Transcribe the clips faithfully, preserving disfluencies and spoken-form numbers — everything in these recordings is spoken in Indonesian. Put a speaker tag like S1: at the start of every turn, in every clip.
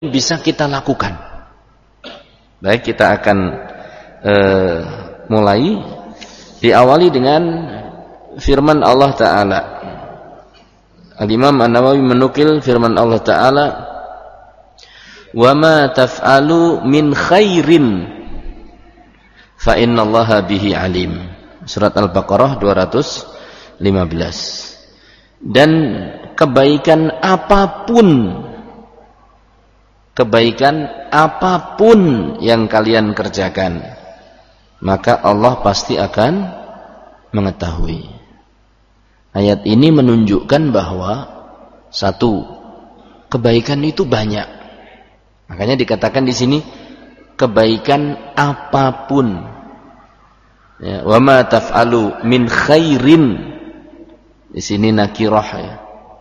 S1: bisa kita lakukan. Baik, kita akan uh, mulai diawali dengan firman Allah Ta'ala. Al-Imam An-Nawawi menukil firman Allah Ta'ala, wa ma taf'alu min khairin fa innallaha bihi alim. Surat Al-Baqarah dua ratus lima belas. Dan kebaikan apapun, kebaikan apapun yang kalian kerjakan, maka Allah pasti akan mengetahui. Ayat ini menunjukkan bahwa satu, kebaikan itu banyak. Makanya dikatakan di sini kebaikan apapun. Ya, wa ma taf'alu min khairin. Di sini nakirah ya.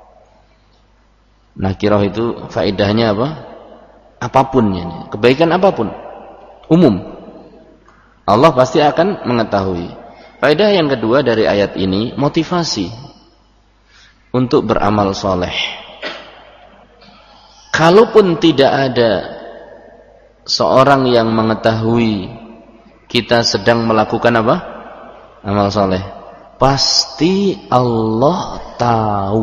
S1: Nakirah itu faedahnya apa? Apapun ya. Kebaikan apapun. Umum. Allah pasti akan mengetahui. Faedah yang kedua dari ayat ini, motivasi untuk beramal soleh. Kalaupun tidak ada seorang yang mengetahui kita sedang melakukan apa? Amal soleh, pasti Allah tahu.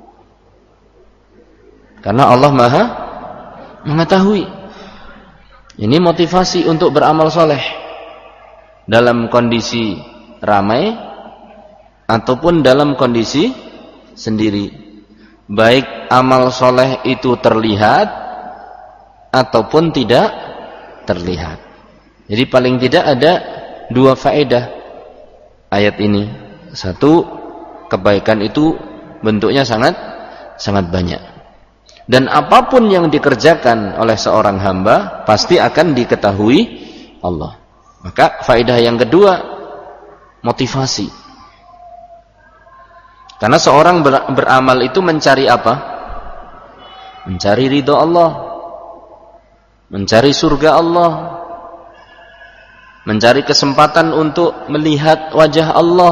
S1: Karena Allah Maha mengetahui. Ini motivasi untuk beramal soleh dalam kondisi ramai ataupun dalam kondisi sendiri. Baik amal soleh itu terlihat ataupun tidak terlihat. Jadi paling tidak ada dua faedah ayat ini. Satu, kebaikan itu bentuknya sangat sangat banyak. Dan apapun yang dikerjakan oleh seorang hamba pasti akan diketahui Allah. Maka faedah yang kedua, motivasi. Karena seorang ber, beramal itu mencari apa? Mencari ridho Allah, mencari surga Allah, mencari kesempatan untuk melihat wajah Allah.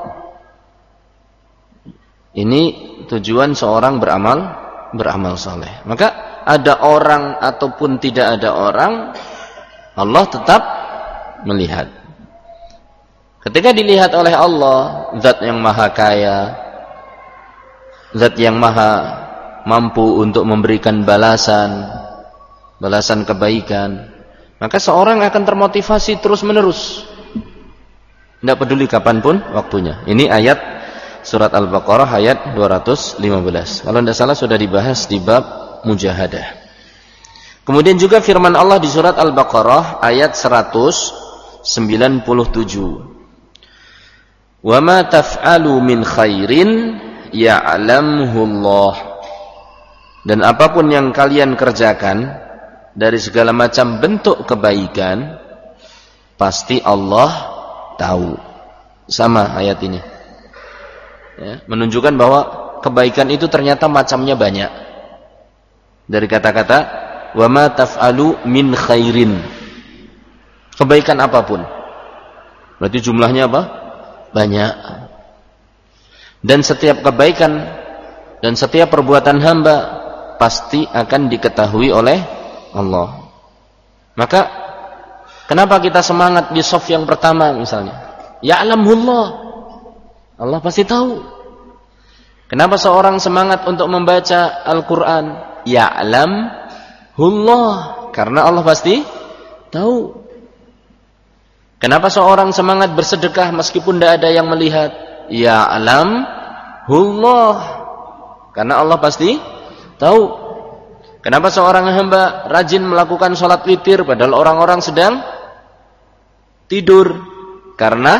S1: Ini tujuan seorang beramal beramal saleh. Maka ada orang ataupun tidak ada orang, Allah tetap melihat. Ketika dilihat oleh Allah, zat yang maha kaya, zat yang maha mampu untuk memberikan balasan, balasan kebaikan, maka seorang akan termotivasi terus menerus, tidak peduli kapanpun waktunya. Ini ayat surat Al-Baqarah ayat dua ratus lima belas. Kalau tidak salah sudah dibahas di bab mujahadah. Kemudian juga firman Allah di surat Al-Baqarah ayat seratus sembilan puluh tujuh. Wa ma taf'alu min khairin ya'lamhu Allah. Dan apapun yang kalian kerjakan dari segala macam bentuk kebaikan, pasti Allah tahu. Sama ayat ini ya, menunjukkan bahwa kebaikan itu ternyata macamnya banyak. Dari kata-kata wa ma taf'alu min khairin, kebaikan apapun, berarti jumlahnya apa? Banyak. Dan setiap kebaikan dan setiap perbuatan hamba pasti akan diketahui oleh Allah. Maka kenapa kita semangat di shaf yang pertama misalnya? Ya'lamullah, Allah pasti tahu. Kenapa seorang semangat untuk membaca Al-Quran? Ya'lamullah, karena Allah pasti tahu. Kenapa seorang semangat bersedekah meskipun tidak ada yang melihat? Ya'lamullah, karena Allah pasti tahu. Kenapa seorang hamba rajin melakukan sholat witir padahal orang-orang sedang tidur? Karena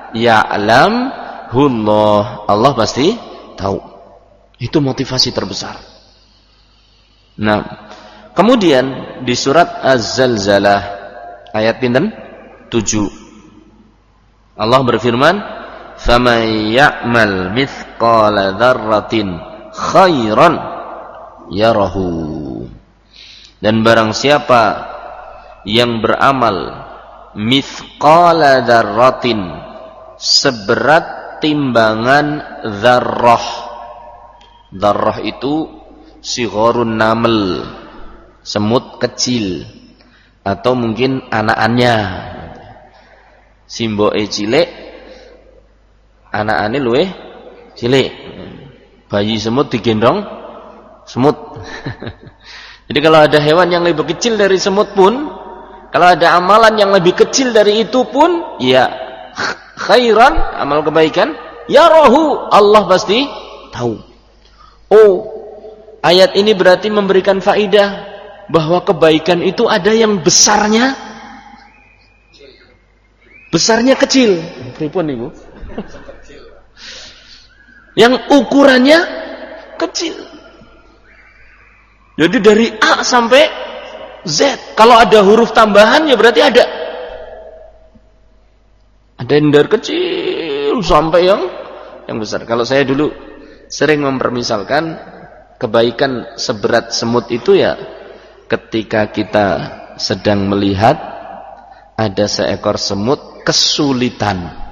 S1: ya'lamullah, Allah pasti tahu. Itu motivasi terbesar. Nah, kemudian di surat Az-Zalzalah ayat pinten? tujuh. Allah berfirman, "Faman ya'mal mithqala dzarratin khairan yarahu." Dan barang siapa yang beramal mithqala dzarratin, seberat timbangan dzarrah. Dzarrah itu sigharun naml, semut kecil atau mungkin anak-annya. Simboke cilik, anak-ane luwih cilik. Bayi semut digendong semut. Jadi kalau ada hewan yang lebih kecil dari semut pun, kalau ada amalan yang lebih kecil dari itu pun, ya khairan, amal kebaikan, ya rohu, Allah pasti tahu. Oh, ayat ini berarti memberikan faedah bahwa kebaikan itu ada yang besarnya, besarnya kecil. Pripun niku? Yang ukurannya kecil. Jadi dari A sampai Z. Kalau ada huruf tambahan ya berarti ada. Ada yang dari kecil sampai yang yang besar. Kalau saya dulu sering mempermisalkan kebaikan seberat semut itu ya ketika kita sedang melihat ada seekor semut kesulitan.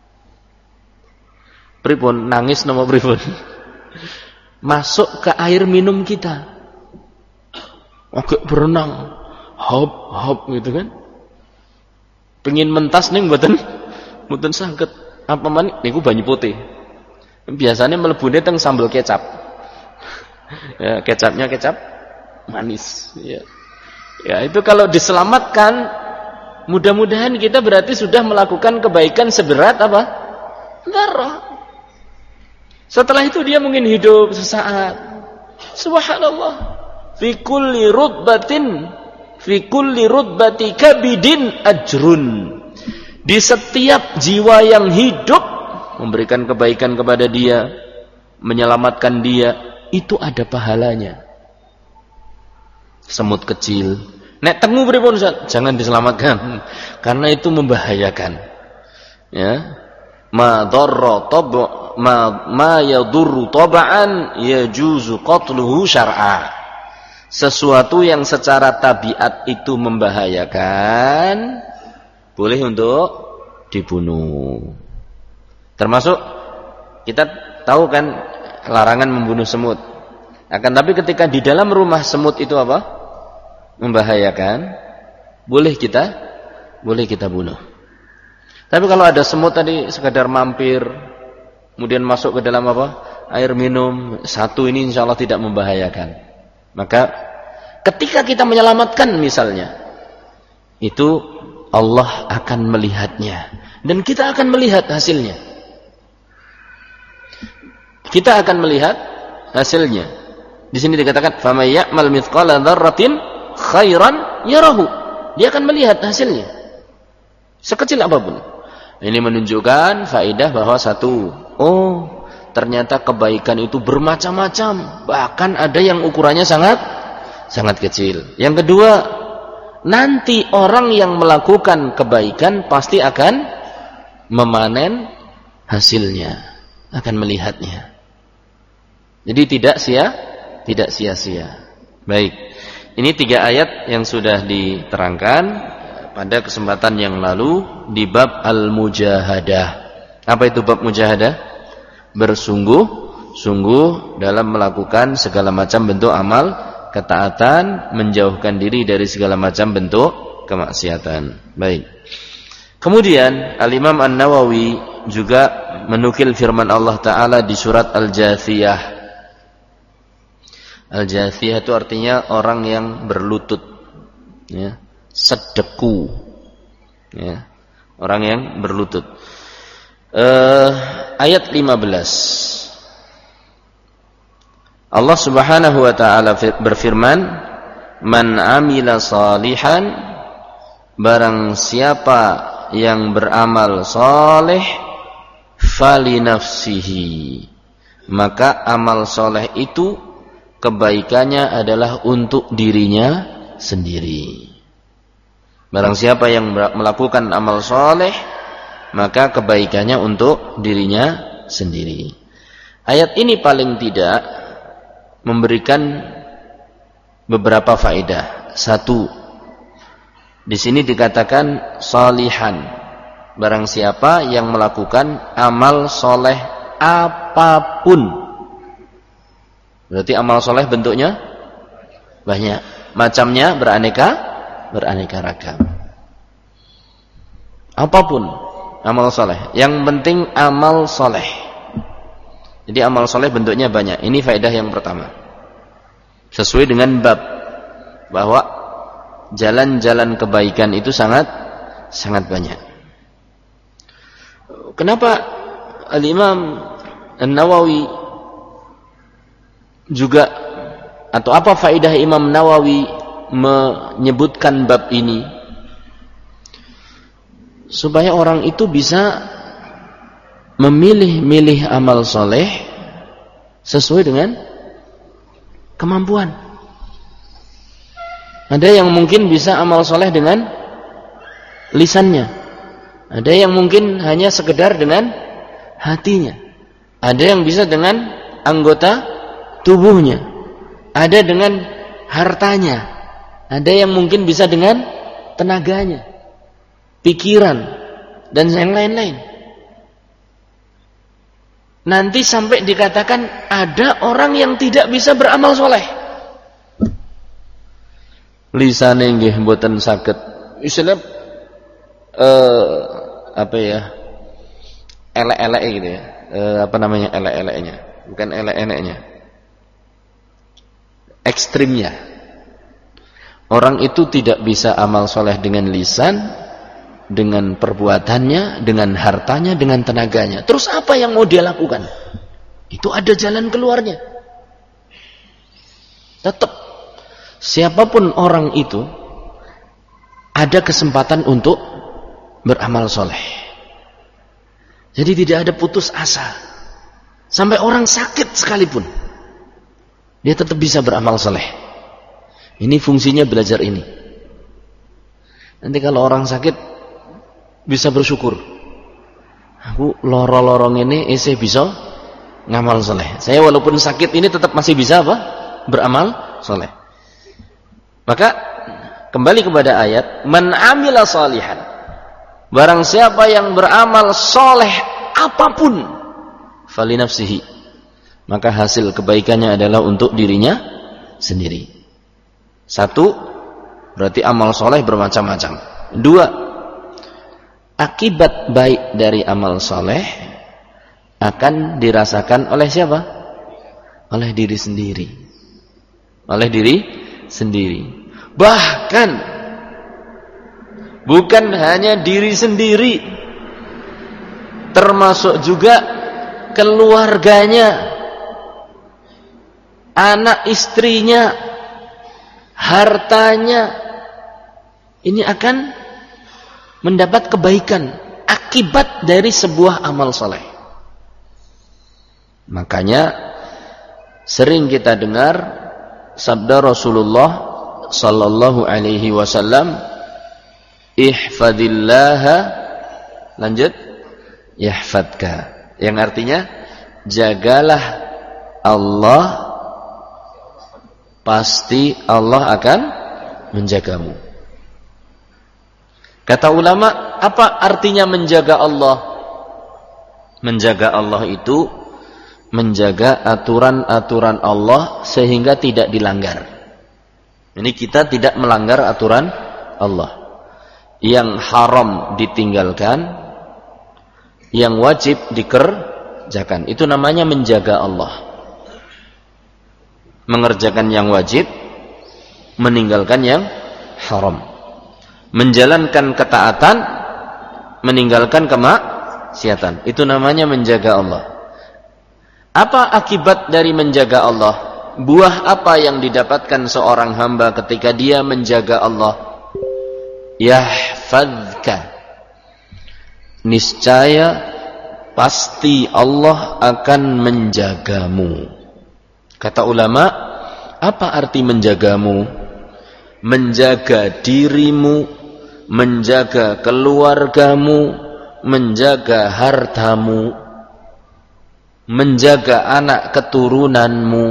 S1: Pripun nangis nama pripun? Masuk ke air minum kita. Agak berenang, hop hop gitu kan. Pengen mentas nih mboten mboten saged. Apa man niku banyu putih. Biasanya melebune teng sambal kecap. Ya, kecapnya kecap manis ya. Ya, itu kalau diselamatkan mudah-mudahan kita berarti sudah melakukan kebaikan seberat apa? Darah. Setelah itu dia mungkin hidup sesaat. Subhanallah. Fi kulli rutbatin fi kulli rutbati kabidin ajrun. Di setiap jiwa yang hidup memberikan kebaikan kepada dia, menyelamatkan dia, itu ada pahalanya. Semut kecil, nek temu pripun Ustaz? Jangan diselamatkan karena itu membahayakan. Ya. Ma dharra tab ma ma yadurru tab'an yajuzu qatluhu syar'a. Sesuatu yang secara tabiat itu membahayakan boleh untuk dibunuh. Termasuk kita tahu kan larangan membunuh semut. Akan tapi ketika di dalam rumah semut itu apa? Membahayakan, boleh kita boleh kita bunuh. Tapi kalau ada semut tadi sekadar mampir, kemudian masuk ke dalam apa? Air minum, satu ini insya Allah tidak membahayakan. Maka ketika kita menyelamatkan misalnya, itu Allah akan melihatnya dan kita akan melihat hasilnya. Kita akan melihat hasilnya. Di sini dikatakan faman ya'mal mithqala dzarratin khairan yarahu. Dia akan melihat hasilnya. Sekecil apapun. Ini menunjukkan faedah bahwa satu, oh ternyata kebaikan itu bermacam-macam, bahkan ada yang ukurannya sangat sangat kecil. Yang kedua, nanti orang yang melakukan kebaikan pasti akan memanen hasilnya, akan melihatnya. Jadi tidak sia, tidak sia-sia. Baik, ini tiga ayat yang sudah diterangkan pada kesempatan yang lalu di bab al-mujahadah. Apa itu bab mujahadah? Bersungguh-sungguh dalam melakukan segala macam bentuk amal ketaatan, menjauhkan diri dari segala macam bentuk kemaksiatan. Baik. Kemudian Al-Imam An-Nawawi juga menukil firman Allah Ta'ala di surat Al-Jathiyah. Al-Jathiyah itu artinya orang yang berlutut, ya, sedeku, ya, orang yang berlutut. Uh, ayat lima belas Allah Subhanahu wa taala berfirman, "Man amila salihan", barang siapa yang beramal saleh, fali nafsihi, maka amal saleh itu kebaikannya adalah untuk dirinya sendiri. Barang siapa yang melakukan amal saleh, maka kebaikannya untuk dirinya sendiri. Ayat ini paling tidak memberikan beberapa faedah. Satu, di sini dikatakan salihan, barang siapa yang melakukan amal soleh apapun. Berarti amal soleh bentuknya banyak. macamnya beraneka beraneka ragam. Apapun amal soleh, yang penting amal soleh. Jadi amal soleh bentuknya banyak. Ini faedah yang pertama, sesuai dengan bab, bahwa jalan-jalan kebaikan itu sangat sangat banyak. Kenapa Al-Imam An-Nawawi juga, atau apa faedah Imam Nawawi menyebutkan bab ini? Supaya orang itu bisa memilih-milih amal soleh sesuai dengan kemampuan. Ada yang mungkin bisa amal soleh dengan lisannya, ada yang mungkin hanya sekedar dengan hatinya, ada yang bisa dengan anggota tubuhnya, ada dengan hartanya, ada yang mungkin bisa dengan tenaganya, pikiran, dan yang lain-lain. Nanti sampai dikatakan ada orang yang tidak bisa beramal soleh, lisane nggih mboten saged, istilah eh, apa ya, elek-elek gitu ya, eh, apa namanya elek-eleknya, bukan elek-eleknya, ekstrimnya. Orang itu tidak bisa amal soleh dengan lisan, dengan perbuatannya, dengan hartanya, dengan tenaganya. Terus apa yang mau dia lakukan? Itu ada jalan keluarnya. Tetap siapapun orang itu ada kesempatan untuk beramal soleh. Jadi tidak ada putus asa. Sampai orang sakit sekalipun, dia tetap bisa beramal soleh. Ini fungsinya belajar ini. Nanti kalau orang sakit bisa bersyukur, aku loro-lorong ini isih bisa ngamal soleh. Saya walaupun sakit ini tetap masih bisa apa? Beramal soleh. Maka kembali kepada ayat, man amila salihan, barang siapa yang beramal soleh apapun, fali nafsihi, maka hasil kebaikannya adalah untuk dirinya sendiri. Satu, berarti amal soleh bermacam-macam. Dua, akibat baik dari amal soleh akan dirasakan oleh siapa? Oleh diri sendiri. Oleh diri sendiri. Bahkan bukan hanya diri sendiri, termasuk juga keluarganya, anak istrinya, hartanya. Ini akan mendapat kebaikan akibat dari sebuah amal soleh. Makanya sering kita dengar sabda Rasulullah sallallahu alaihi wasallam, ihfadillaha, lanjut, yahfadka, yang artinya jagalah Allah, pasti Allah akan menjagamu. Kata ulama, apa artinya menjaga Allah? Menjaga Allah itu menjaga aturan-aturan Allah sehingga tidak dilanggar. Ini kita tidak melanggar aturan Allah. Yang haram ditinggalkan, yang wajib dikerjakan. Itu namanya menjaga Allah. Mengerjakan yang wajib, meninggalkan yang haram. Menjalankan ketaatan, meninggalkan kemaksiatan. Itu namanya menjaga Allah. Apa akibat dari menjaga Allah? Buah apa yang didapatkan seorang hamba ketika dia menjaga Allah? Yahfadka, niscaya pasti Allah akan menjagamu. Kata ulama, apa arti menjagamu? Menjaga dirimu, menjaga keluargamu, menjaga hartamu, menjaga anak keturunanmu,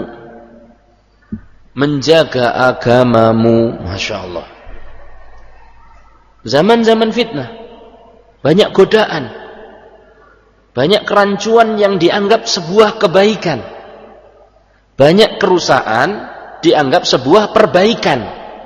S1: menjaga agamamu. Masya Allah. Zaman-zaman fitnah, banyak godaan, banyak kerancuan yang dianggap sebuah kebaikan, banyak kerusakan dianggap sebuah perbaikan.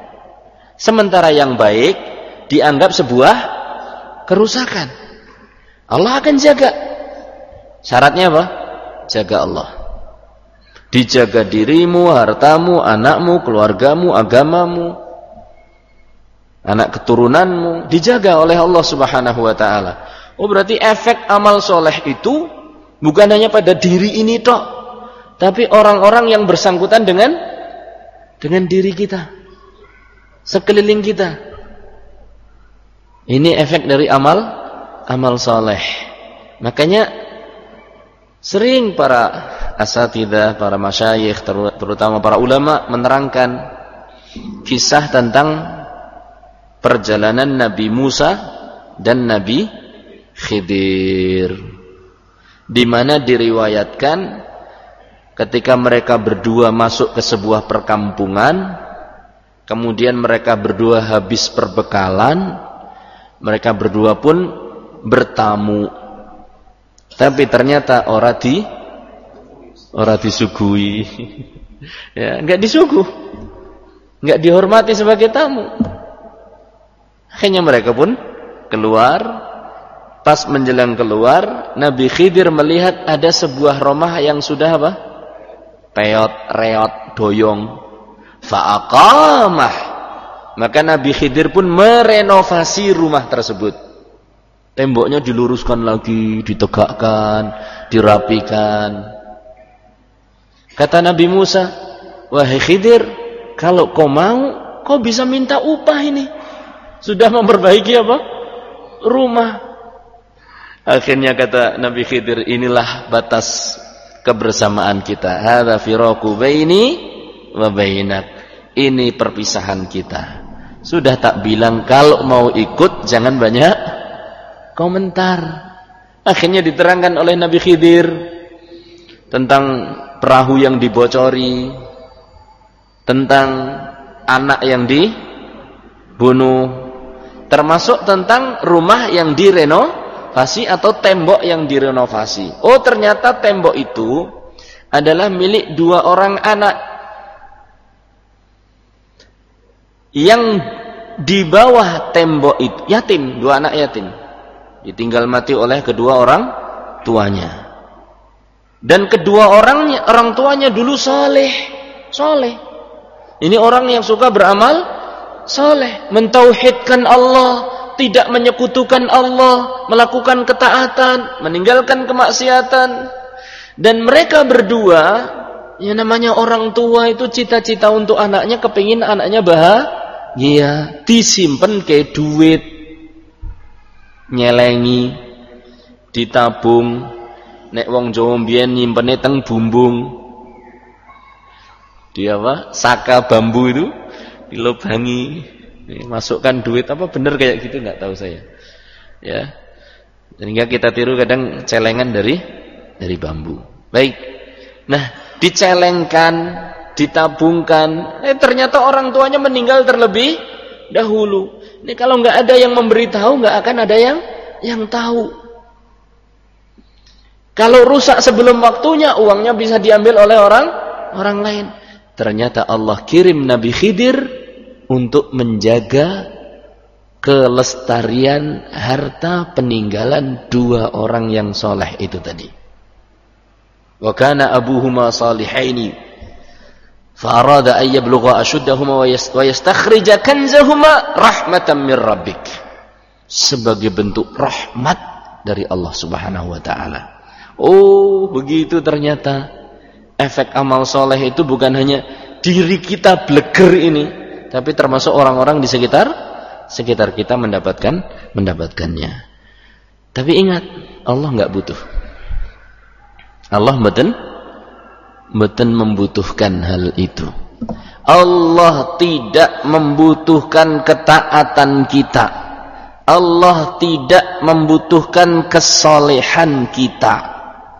S1: Sementara yang baik dianggap sebuah kerusakan. Allah akan jaga. Syaratnya apa? Jaga Allah. Dijaga dirimu, hartamu, anakmu, keluargamu, agamamu, anak keturunanmu, dijaga oleh Allah Subhanahu wa taala. Oh, berarti efek amal soleh itu bukan hanya pada diri ini tok, tapi orang-orang yang bersangkutan dengan dengan diri kita, sekeliling kita. Ini efek dari amal amal soleh. Makanya sering para asatidzah, para masyayikh, terutama para ulama menerangkan kisah tentang perjalanan Nabi Musa dan Nabi Khidir, di mana diriwayatkan ketika mereka berdua masuk ke sebuah perkampungan, kemudian mereka berdua habis perbekalan, mereka berdua pun bertamu, tapi ternyata ora di ora disuguhi. Ya, enggak disuguh, enggak dihormati sebagai tamu. Akhirnya mereka pun keluar. Pas menjelang keluar, Nabi Khidir melihat ada sebuah rumah yang sudah apa? Peot, reot, doyong. Fa'aqamah. Maka Nabi Khidir pun merenovasi rumah tersebut. Temboknya diluruskan lagi, ditegakkan, dirapikan. Kata Nabi Musa, wahai Khidir, kalau kau mau, kau bisa minta upah ini. Sudah memperbaiki apa? Rumah. Akhirnya kata Nabi Khidir, inilah batas kebersamaan kita. Hadza firaqu baini wa bainak. Ini perpisahan kita. Sudah tak bilang kalau mau ikut jangan banyak komentar. Akhirnya diterangkan oleh Nabi Khidir tentang perahu yang dibocori, tentang anak yang dibunuh, termasuk tentang rumah yang direnovasi atau tembok yang direnovasi. Oh, ternyata tembok itu adalah milik dua orang anak yang di bawah tembok itu yatim, dua anak yatim, ditinggal mati oleh kedua orang tuanya. Dan kedua orangnya, orang tuanya dulu soleh, soleh. Ini orang yang suka beramal soleh, mentauhidkan Allah, tidak menyekutukan Allah, melakukan ketaatan, meninggalkan kemaksiatan. Dan mereka berdua, yang namanya orang tua itu cita-cita untuk anaknya, kepingin anaknya bahagia, disimpan kayak duit, nyelengi, ditabung. Nek wong Jawa mbiyen nyimpene teng bumbung. Dia apa? Saka bambu itu dilubangi, masukkan duit apa bener kayak gitu enggak tahu saya. Ya. Sehingga kita tiru kadang celengan dari dari bambu. Baik. Nah, dicelengkan, ditabungkan. Eh ternyata orang tuanya meninggal terlebih dahulu. Ini kalau enggak ada yang memberitahu, enggak akan ada yang yang tahu. Kalau rusak sebelum waktunya, uangnya bisa diambil oleh orang orang lain. Ternyata Allah kirim Nabi Khidir untuk menjaga kelestarian harta peninggalan dua orang yang soleh itu tadi. Wa kana abuhuma salihaini fa arada an yablugha ashuddahuma wa yastakhrija kanzahuma rahmatan min rabbik. Sebagai bentuk rahmat dari Allah Subhanahu wa taala. Oh, begitu ternyata efek amal soleh itu bukan hanya diri kita bleger ini, tapi termasuk orang-orang di sekitar sekitar kita mendapatkan mendapatkannya. Tapi ingat, Allah enggak butuh. Allah mboten mboten membutuhkan hal itu. Allah tidak membutuhkan ketaatan kita. Allah tidak membutuhkan kesolehan kita.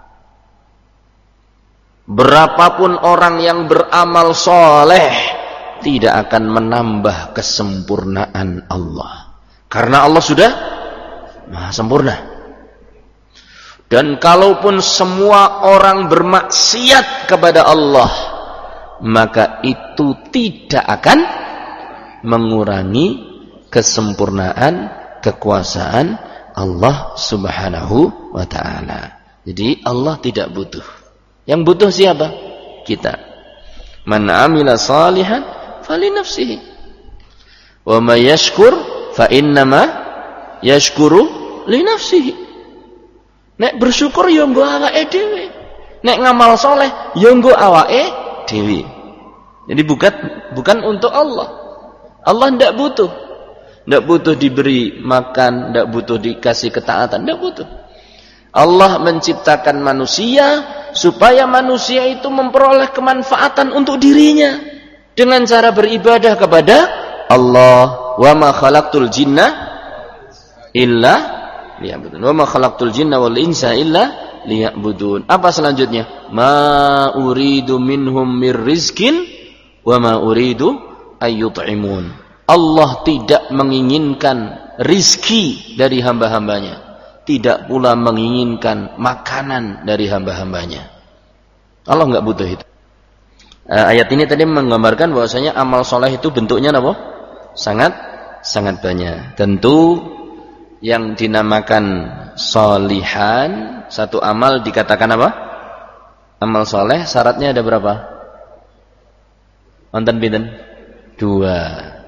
S1: Berapapun orang yang beramal soleh tidak akan menambah kesempurnaan Allah, karena Allah sudah maha sempurna. Dan kalaupun semua orang bermaksiat kepada Allah, maka itu tidak akan mengurangi kesempurnaan kekuasaan Allah Subhanahu wa ta'ala. Jadi Allah tidak butuh. Yang butuh siapa? Kita. Man amila salihan fali nafsihi. Wa may yashkur fa innama yashkuru li nafsihi. Nek bersyukur ya nggo awake dhewe. Nek ngamal soleh ya nggo awake dhewe. Jadi bukan bukan untuk Allah. Allah tidak butuh. Tidak butuh diberi makan, tidak butuh dikasih ketaatan, tidak butuh. Allah menciptakan manusia supaya manusia itu memperoleh kemanfaatan untuk dirinya dengan cara beribadah kepada Allah. Wa ma khalaqtul jinna illa liya'budun. Wa ma khalaqtul jinna wal insa illa liya'budun. Apa selanjutnya? Ma uridu minhum mir rizkin wa ma uridu ayyut'imun. Allah tidak menginginkan rizki dari hamba-hambanya, tidak pula menginginkan makanan dari hamba-hambanya. Allah enggak butuh itu. Ayat ini tadi menggambarkan bahwasanya amal soleh itu bentuknya apa? Sangat sangat banyak. Tentu yang dinamakan solihan, satu amal dikatakan apa? Amal soleh, syaratnya ada berapa? Wonten pinten? Dua.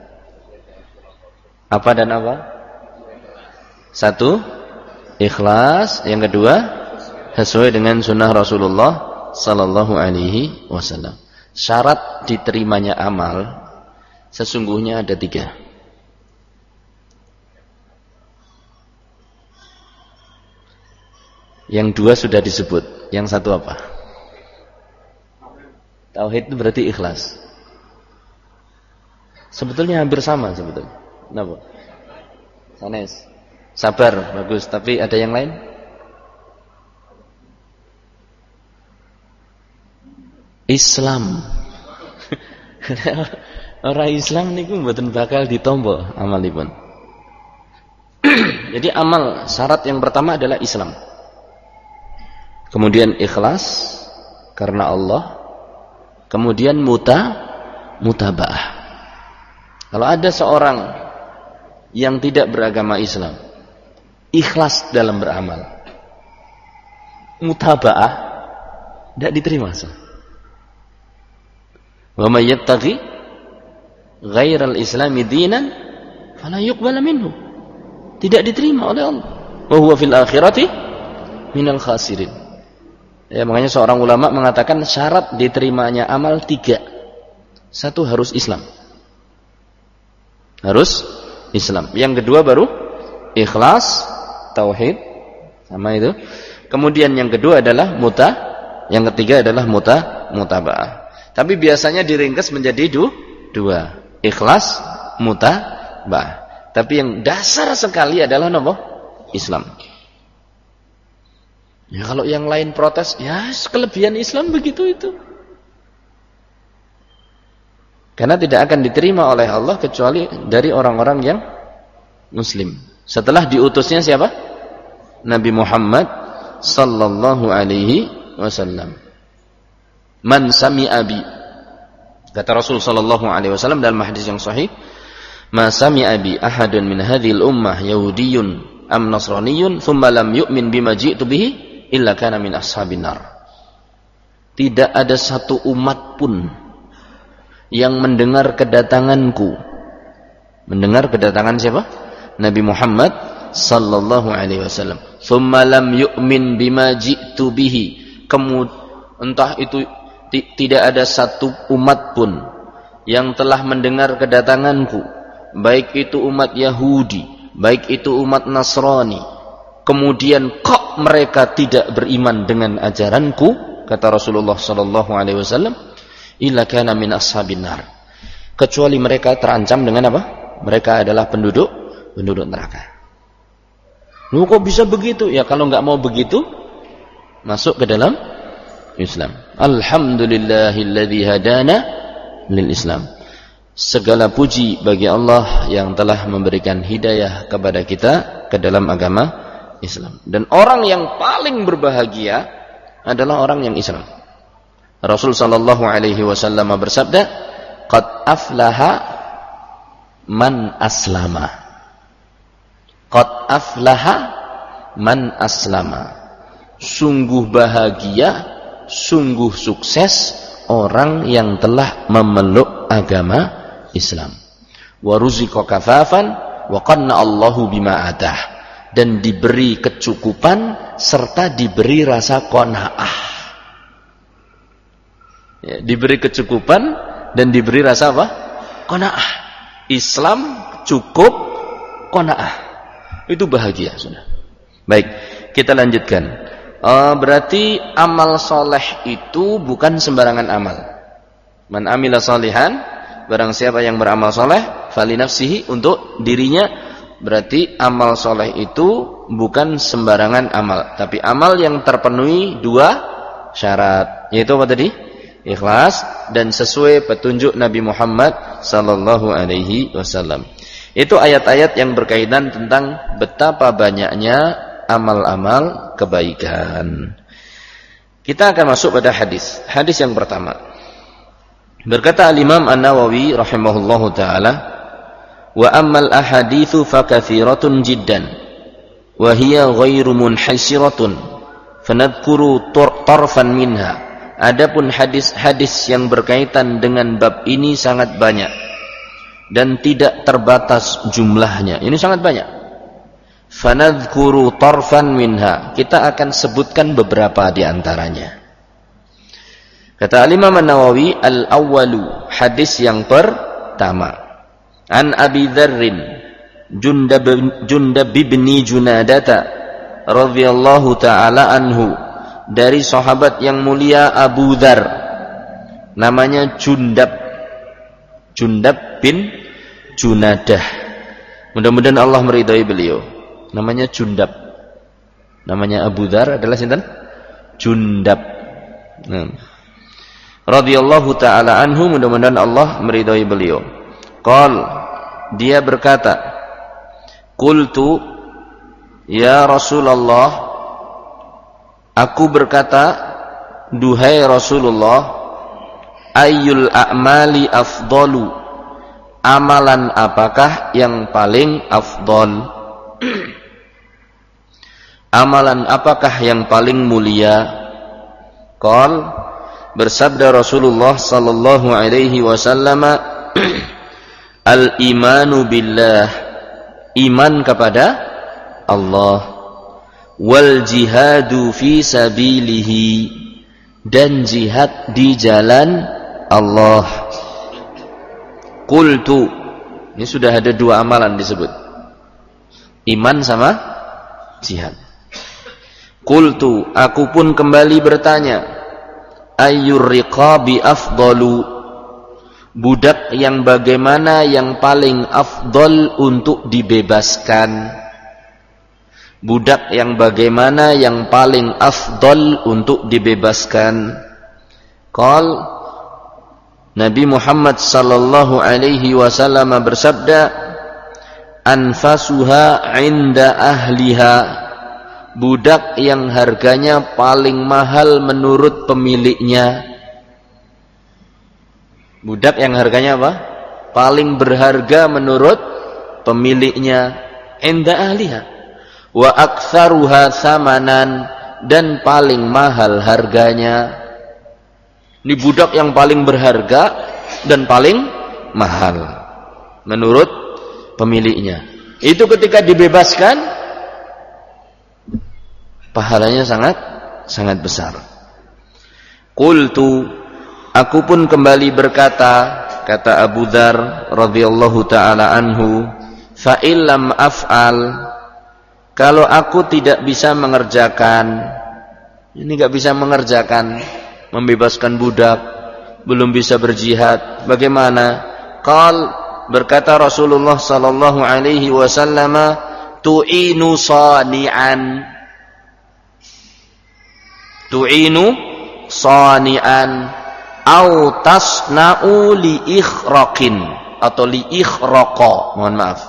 S1: Apa dan apa? Satu, ikhlas. Yang kedua, sesuai dengan sunnah Rasulullah sallallahu alaihi wasallam. Syarat diterimanya amal sesungguhnya ada tiga. Yang dua sudah disebut. Yang satu apa? Tauhid itu berarti ikhlas. Sebetulnya hampir sama sebetulnya. Kenapa? Sanes. Sabar, bagus. Tapi ada yang lain? Islam. Orang Islam niku mboten bakal ditompo amalipun. Jadi amal syarat yang pertama adalah Islam. Kemudian ikhlas karena Allah. Kemudian muta mutabaah. Kalau ada seorang yang tidak beragama Islam, ikhlas dalam beramal, mutabaah, tidak diterima. Wa may yattaqi ghairal islami dinan fala yuqbal minhu. Tidak diterima oleh Allah. Wa huwa fil akhirati minal khasirin. Ya, makanya seorang ulama mengatakan syarat diterimanya amal tiga. Satu, harus Islam. Harus Islam. Yang kedua baru ikhlas, tauhid, sama itu. Kemudian yang kedua adalah muta, yang ketiga adalah muta mutabaah. Tapi biasanya diringkas menjadi du, dua, ikhlas, mutabaah. Tapi yang dasar sekali adalah apa? Islam. Ya kalau yang lain protes, ya kelebihan Islam begitu itu. Karena tidak akan diterima oleh Allah kecuali dari orang-orang yang Muslim. Setelah diutusnya siapa? Nabi Muhammad sallallahu alaihi wasallam. Man sami'a bi. Kata Rasul sallallahu alaihi wasallam dalam hadis yang sahih, "Ma sami'a bi ahadun min hadhil ummah yahudiyyun am nasraniyyun thumma lam yu'min bima ji'tu bihi illa kana min ashabin nar." Tidak ada satu umat pun yang mendengar kedatanganku. Mendengar kedatangan siapa? Nabi Muhammad sallallahu alaihi wasallam. Tsumma lam yu'min bima ji'tu bihi. Kemudian entah itu t- tidak ada satu umat pun yang telah mendengar kedatanganku, baik itu umat Yahudi, baik itu umat Nasrani. Kemudian kok mereka tidak beriman dengan ajaranku, kata Rasulullah sallallahu alaihi wasallam, illa kana min ashabin nar. Kecuali mereka terancam dengan apa? Mereka adalah penduduk penduduk neraka. Lu kok bisa begitu? Ya kalau enggak mau begitu, masuk ke dalam Islam. Alhamdulillahilladzi hadana lil Islam. Segala puji bagi Allah yang telah memberikan hidayah kepada kita ke dalam agama Islam. Dan orang yang paling berbahagia adalah orang yang Islam. Rasul sallallahu alaihi wasallam bersabda, "Qad aflaha man aslama. Qad aflaha man aslama. Sungguh bahagia, sungguh sukses orang yang telah memeluk agama Islam. Wa ruziqa kafafan wa qanna Allahu bima atah. Dan diberi kecukupan serta diberi rasa qanaah. Ya, diberi kecukupan dan diberi rasa apa? Qanaah. Islam cukup, qanaah. Itu bahagia, sudah. Baik, kita lanjutkan. Uh, berarti amal soleh itu bukan sembarangan amal. Man amila solihan, barang siapa yang beramal soleh, fali nafsihi, untuk dirinya. Berarti amal soleh itu bukan sembarangan amal, tapi amal yang terpenuhi dua syarat, yaitu apa tadi? Ikhlas dan sesuai petunjuk Nabi Muhammad sallallahu alaihi wasallam. Itu ayat-ayat yang berkaitan tentang betapa banyaknya amal-amal kebaikan. Kita akan masuk pada hadis. Hadis yang pertama. Berkata Al-Imam An-Nawawi rahimahullahu taala, "Wa ammal ahaditsu fakathiratun jiddan wa hiya ghairu munhasiratun fanadhkuru tarfan minha." Adapun hadis-hadis yang berkaitan dengan bab ini sangat banyak dan tidak terbatas jumlahnya. Ini sangat banyak. Fanadhkuru tarfan minha. Kita akan sebutkan beberapa di antaranya. Kata Al-Imam An-Nawawi, al-awwalu, hadis yang pertama. An Abi Dzarrin Jundab Jundab bin Junadata radhiyallahu taala anhu, dari sahabat yang mulia Abu Dzar, namanya Jundab Jundab bin Junadah. Mudah-mudahan Allah meridai beliau. Namanya Jundab. Namanya Abu Dzar adalah sinten? Jundab. Nah. Radhiyallahu taala anhu, mudah-mudahan Allah meridai beliau. Qal, dia berkata, qultu ya Rasulullah, aku berkata, duhai Rasulullah, ayyul a'mali afdalu, amalan apakah yang paling afdal? Amalan apakah yang paling mulia? Qal, bersabda Rasulullah sallallahu alaihi wasallam, al-imanu billah, iman kepada Allah, wal jihadu fi sabilihi, dan jihad di jalan Allah. Qultu, ini sudah ada dua amalan disebut, iman sama jihad. Qultu, aku pun kembali bertanya, ayyur riqabi afdalu, budak yang bagaimana yang paling afdal untuk dibebaskan? Budak yang bagaimana yang paling afdal untuk dibebaskan? Qal, Nabi Muhammad sallallahu alaihi wasallam bersabda, anfasuha 'inda ahliha, budak yang harganya paling mahal menurut pemiliknya. Budak yang harganya apa? Paling berharga menurut pemiliknya. 'Inda ahliha. Wa aktsaruha samanan, dan paling mahal harganya. Ini budak yang paling berharga dan paling mahal menurut pemiliknya. Itu ketika dibebaskan, pahalanya sangat sangat besar. Qultu, aku pun kembali berkata, kata Abu Dzar radhiyallahu taala anhu, fa illam af'al, kalau aku tidak bisa mengerjakan, ini enggak bisa mengerjakan, membebaskan budak, belum bisa berjihad, bagaimana? Qal, berkata Rasulullah sallallahu alaihi wasallam, tu'inu sani'an, tu'inu sani'an, au tasna'u li ikhraqin, atau li ikhraqa, mohon maaf.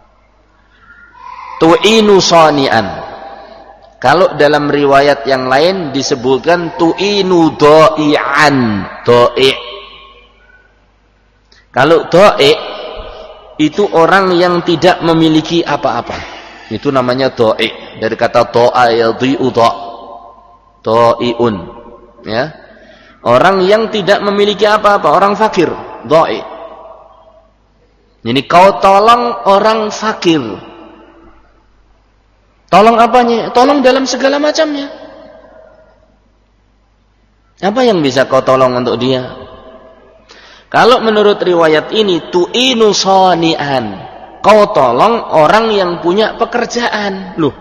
S1: Tu'inu sani'an, kalau dalam riwayat yang lain disebutkan tu'inu do'i'an, do'i'. Kalau do'i' itu orang yang tidak memiliki apa-apa. Itu namanya dha'i. Dari kata dha'a yadhi'u dha'. Dha'iun. Ya. Orang yang tidak memiliki apa-apa, orang fakir, dha'i. Jadi kau tolong orang fakir. Tolong apanya? Tolong dalam segala macamnya. Apa yang bisa kau tolong untuk dia? Kalau menurut riwayat ini, tu'inu shani'an, kau tolong orang yang punya pekerjaan. Loh.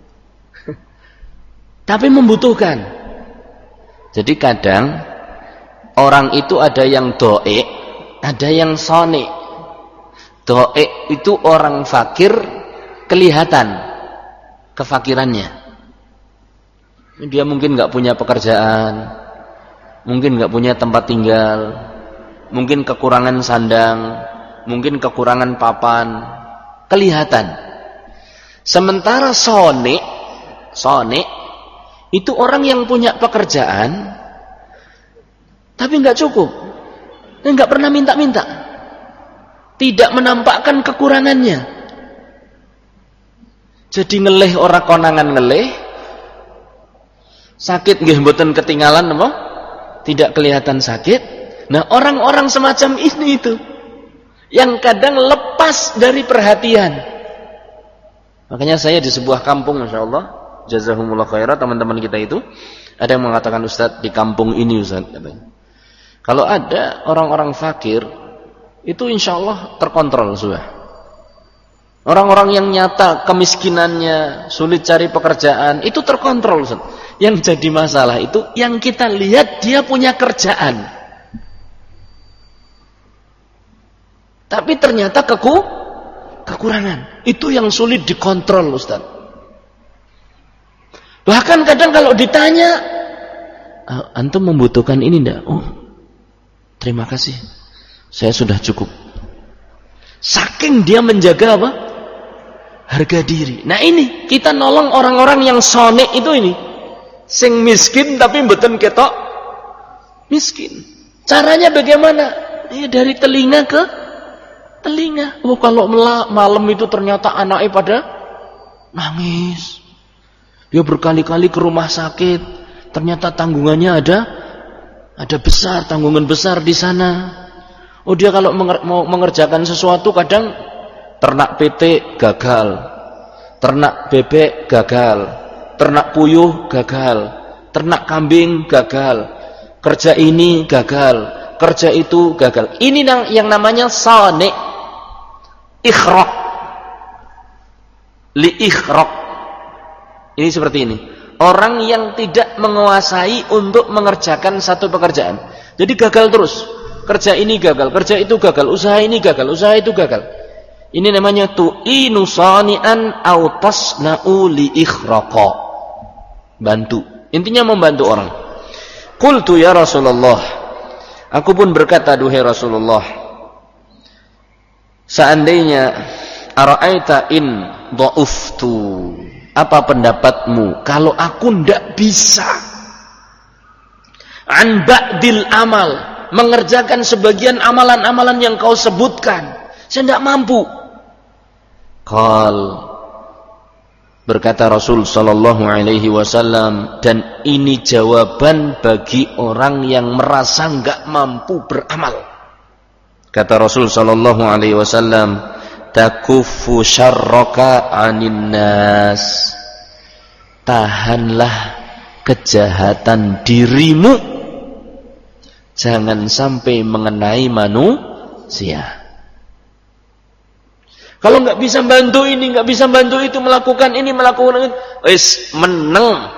S1: Tapi membutuhkan. Jadi kadang orang itu ada yang do'e, ada yang shani'. Do'e itu orang fakir, kelihatan kefakirannya. Dia mungkin nggak punya pekerjaan, mungkin nggak punya tempat tinggal, mungkin kekurangan sandang, mungkin kekurangan papan, kelihatan. Sementara shani', shani' itu orang yang punya pekerjaan, tapi nggak cukup, dan nggak pernah minta-minta. Tidak menampakkan kekurangannya. Jadi ngelih ora konangan ngelih. Sakit nggih mboten ketinggalan apa? Tidak kelihatan sakit. Nah, orang-orang semacam ini itu yang kadang lepas dari perhatian. Makanya saya di sebuah kampung, masyaallah, jazahumullah khairan, teman-teman kita itu ada yang mengatakan, Ustaz, di kampung ini Ustaz, katanya, kalau ada orang-orang fakir itu insya Allah terkontrol sudah. Orang-orang yang nyata kemiskinannya, sulit cari pekerjaan, itu terkontrol. Yang jadi masalah itu yang kita lihat dia punya kerjaan, tapi ternyata keku kekurangan. Itu yang sulit dikontrol, Ustaz. Bahkan kadang kalau ditanya, antum membutuhkan ini enggak? Oh, terima kasih, saya sudah cukup. Saking dia menjaga apa? Harga diri. Nah ini, kita nolong orang-orang yang sonek itu ini. Sing miskin tapi mboten ketok miskin. Caranya bagaimana? Ya dari telinga ke telinga. Oh kalau malam itu ternyata anaknya pada nangis. Dia berkali-kali ke rumah sakit. Ternyata tanggungannya ada ada besar, tanggungan besar di sana. Oh dia kalau mau mengerjakan sesuatu kadang ternak P T gagal, ternak bebek gagal, ternak puyuh gagal, ternak kambing gagal, kerja ini gagal, kerja itu gagal. Ini yang namanya sani' ikhraq, li ikhraq. Ini seperti ini. Orang yang tidak menguasai untuk mengerjakan satu pekerjaan, jadi gagal terus. Kerja ini gagal, kerja itu gagal, usaha ini gagal, usaha itu gagal. Ini namanya tu'inu sani'an au tasna'u li ikhraqa. Bantu. Intinya membantu orang. Qultu ya Rasulullah, aku pun berkata, duhai Rasulullah, seandainya ara'aita in dha'uftu, apa pendapatmu kalau aku ndak bisa an ba'dil amal, mengerjakan sebagian amalan-amalan yang kau sebutkan, saya ndak mampu. Qal, berkata Rasul sallallahu alaihi wasallam, dan ini jawaban bagi orang yang merasa enggak mampu beramal. Kata Rasul sallallahu alaihi wasallam, takuffu syarraka 'anin nas. Tahanlah kejahatan dirimu, jangan sampai mengenai manusia. Kalau nggak bisa bantu ini, nggak bisa bantu itu, melakukan ini, melakukan itu, wis meneng.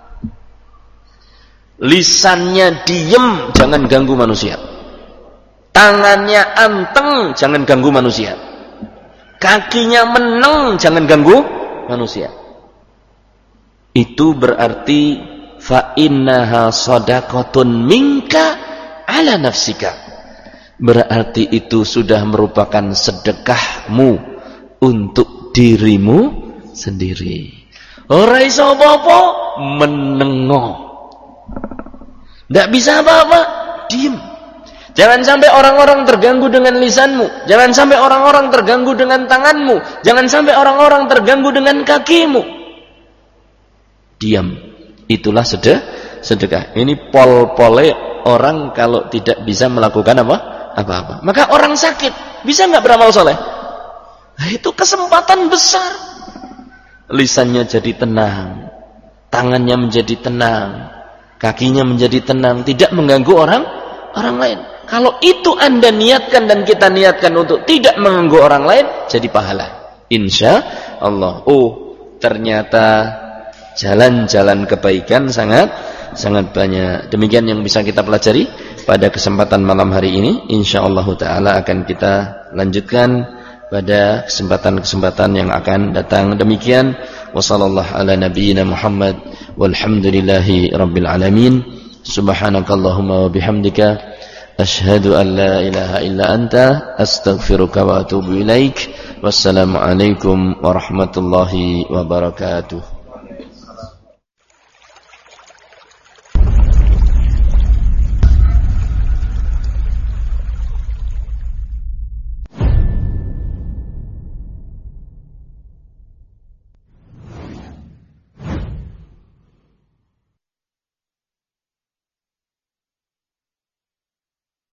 S1: Lisannya diem, jangan ganggu manusia. Tangannya anteng, jangan ganggu manusia. Kakinya meneng, jangan ganggu manusia. Itu berarti fa innaha shadaqatun minka ala nafsika. Berarti itu sudah merupakan sedekahmu untuk dirimu sendiri. Ora iso apa-apa, menengo. Enggak bisa apa-apa, diam. Jangan sampai orang-orang terganggu dengan lisanmu. Jangan sampai orang-orang terganggu dengan tanganmu. Jangan sampai orang-orang terganggu dengan kakimu. Diam. Itulah sedekah. Ini pol-pole orang kalau tidak bisa melakukan apa? Apa-apa. Maka orang sakit bisa nggak beramal soleh? Nah, itu kesempatan besar. Lisannya jadi tenang, tangannya menjadi tenang, kakinya menjadi tenang, tidak mengganggu orang orang lain. Kalau itu Anda niatkan dan kita niatkan untuk tidak mengganggu orang lain, jadi pahala. Insya Allah. Oh, ternyata jalan-jalan kebaikan sangat sangat banyak. Demikian yang bisa kita pelajari pada kesempatan malam hari ini. Insya Allah Taala akan kita lanjutkan pada kesempatan-kesempatan yang akan datang. Demikian. Wassallallahu ala nabiyyina Muhammad walhamdulillahi rabbil alamin. Subhanakallahumma wa bihamdika asyhadu an la ilaha illa anta astaghfiruka wa atubu ilaik. Wassalamu alaikum warahmatullahi wabarakatuh.